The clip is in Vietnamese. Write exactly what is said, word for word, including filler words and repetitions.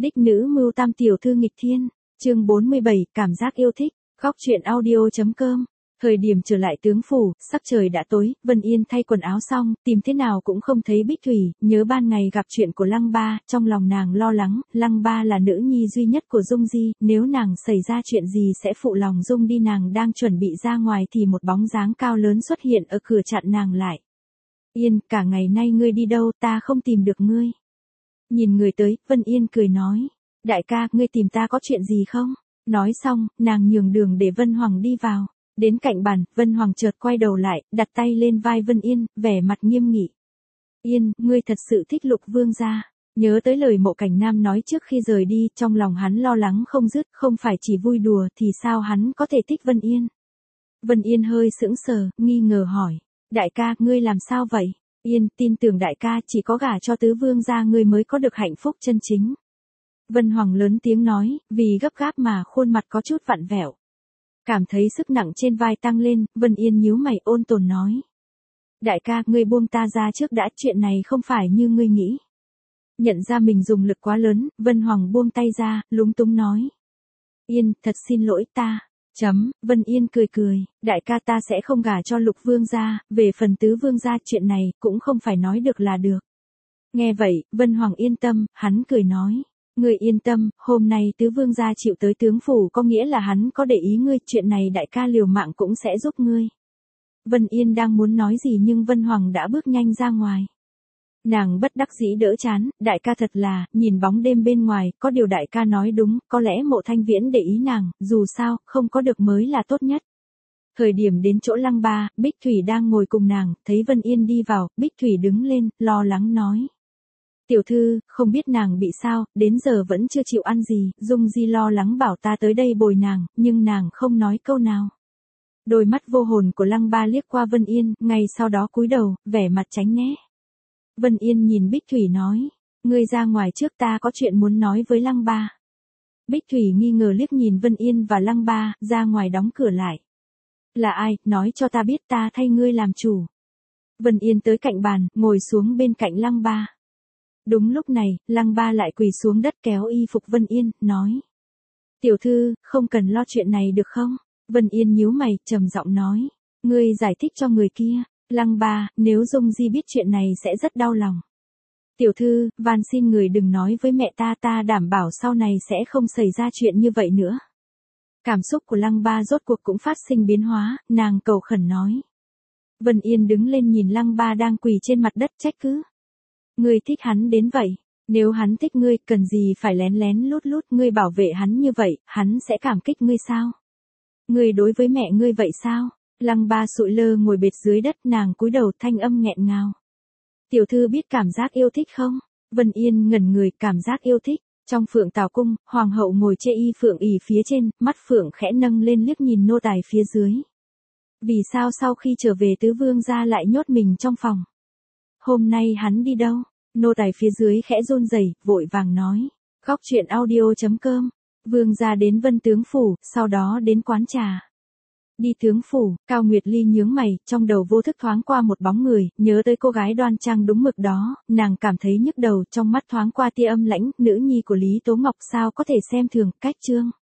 Đích nữ mưu tam tiểu thư nghịch thiên, chương bốn mươi bảy, cảm giác yêu thích, góc truyện audio.com. Thời điểm trở lại tướng phủ, sắc trời đã tối, Vân Yên thay quần áo xong, tìm thế nào cũng không thấy Bích Thủy, nhớ ban ngày gặp chuyện của Lăng Ba, trong lòng nàng lo lắng, Lăng Ba là nữ nhi duy nhất của Dung Di, nếu nàng xảy ra chuyện gì sẽ phụ lòng Dung đi. Nàng đang chuẩn bị ra ngoài thì một bóng dáng cao lớn xuất hiện ở cửa chặn nàng lại. Yên, cả ngày nay ngươi đi đâu, ta không tìm được ngươi. Nhìn người tới, Vân Yên cười nói, đại ca, ngươi tìm ta có chuyện gì không? Nói xong, nàng nhường đường để Vân Hoàng đi vào. Đến cạnh bàn, Vân Hoàng chợt quay đầu lại, đặt tay lên vai Vân Yên, vẻ mặt nghiêm nghị. Yên, ngươi thật sự thích Lục Vương gia. Nhớ tới lời Mộ Cảnh Nam nói trước khi rời đi, trong lòng hắn lo lắng không dứt, không phải chỉ vui đùa thì sao hắn có thể thích Vân Yên. Vân Yên hơi sững sờ, nghi ngờ hỏi, đại ca, ngươi làm sao vậy? Yên, tin tưởng đại ca, chỉ có gả cho tứ vương gia ngươi mới có được hạnh phúc chân chính. Vân Hoàng lớn tiếng nói, vì gấp gáp mà khuôn mặt có chút vặn vẹo. Cảm thấy sức nặng trên vai tăng lên, Vân Yên nhíu mày ôn tồn nói. Đại ca, ngươi buông ta ra trước đã, chuyện này không phải như ngươi nghĩ. Nhận ra mình dùng lực quá lớn, Vân Hoàng buông tay ra, lúng túng nói. Yên, thật xin lỗi ta. Chấm, Vân Yên cười cười, đại ca ta sẽ không gả cho Lục Vương gia, về phần tứ vương gia chuyện này cũng không phải nói được là được. Nghe vậy, Vân Hoàng yên tâm, hắn cười nói. Ngươi yên tâm, hôm nay tứ vương gia chịu tới tướng phủ có nghĩa là hắn có để ý ngươi, chuyện này đại ca liều mạng cũng sẽ giúp ngươi. Vân Yên đang muốn nói gì nhưng Vân Hoàng đã bước nhanh ra ngoài. Nàng bất đắc dĩ đỡ chán, đại ca thật là, nhìn bóng đêm bên ngoài, có điều đại ca nói đúng, có lẽ Mộ Thanh Viễn để ý nàng, dù sao, không có được mới là tốt nhất. Thời điểm đến chỗ Lăng Ba, Bích Thủy đang ngồi cùng nàng, thấy Vân Yên đi vào, Bích Thủy đứng lên, lo lắng nói. Tiểu thư, không biết nàng bị sao, đến giờ vẫn chưa chịu ăn gì, Dung Di lo lắng bảo ta tới đây bồi nàng, nhưng nàng không nói câu nào. Đôi mắt vô hồn của Lăng Ba liếc qua Vân Yên, ngay sau đó cúi đầu, vẻ mặt tránh né. Vân Yên nhìn Bích Thủy nói, ngươi ra ngoài trước, ta có chuyện muốn nói với Lăng Ba. Bích Thủy nghi ngờ liếc nhìn Vân Yên và Lăng Ba, ra ngoài đóng cửa lại. Là ai, nói cho ta biết, ta thay ngươi làm chủ. Vân Yên tới cạnh bàn, ngồi xuống bên cạnh Lăng Ba. Đúng lúc này, Lăng Ba lại quỳ xuống đất kéo y phục Vân Yên, nói. Tiểu thư, không cần lo chuyện này được không? Vân Yên nhíu mày, trầm giọng nói. Ngươi giải thích cho người kia. Lăng Ba, nếu Dung Di biết chuyện này sẽ rất đau lòng. Tiểu thư, van xin người đừng nói với mẹ ta, ta đảm bảo sau này sẽ không xảy ra chuyện như vậy nữa. Cảm xúc của Lăng Ba rốt cuộc cũng phát sinh biến hóa, nàng cầu khẩn nói. Vân Yên đứng lên nhìn Lăng Ba đang quỳ trên mặt đất trách cứ. Ngươi thích hắn đến vậy, nếu hắn thích ngươi, cần gì phải lén lén lút lút, ngươi bảo vệ hắn như vậy, hắn sẽ cảm kích ngươi sao? Ngươi đối với mẹ ngươi vậy sao? Lăng Ba sụi lơ ngồi bệt dưới đất, nàng cúi đầu, thanh âm nghẹn ngào. Tiểu thư biết cảm giác yêu thích không? Vân Yên ngẩn người, cảm giác yêu thích. Trong Phượng Tào cung, hoàng hậu ngồi chê y phượng ỉ phía trên, mắt phượng khẽ nâng lên liếc nhìn nô tài phía dưới. Vì sao sau khi trở về tứ vương gia lại nhốt mình trong phòng? Hôm nay hắn đi đâu? Nô tài phía dưới khẽ run rẩy, vội vàng nói. Góc truyện audio.com. Vương gia đến Vân tướng phủ, sau đó đến quán trà. Đi tướng phủ, Cao Nguyệt Ly nhướng mày, trong đầu vô thức thoáng qua một bóng người, nhớ tới cô gái đoan trang đúng mực đó, nàng cảm thấy nhức đầu, trong mắt thoáng qua tia âm lãnh, nữ nhi của Lý Tố Ngọc sao có thể xem thường, cách trương.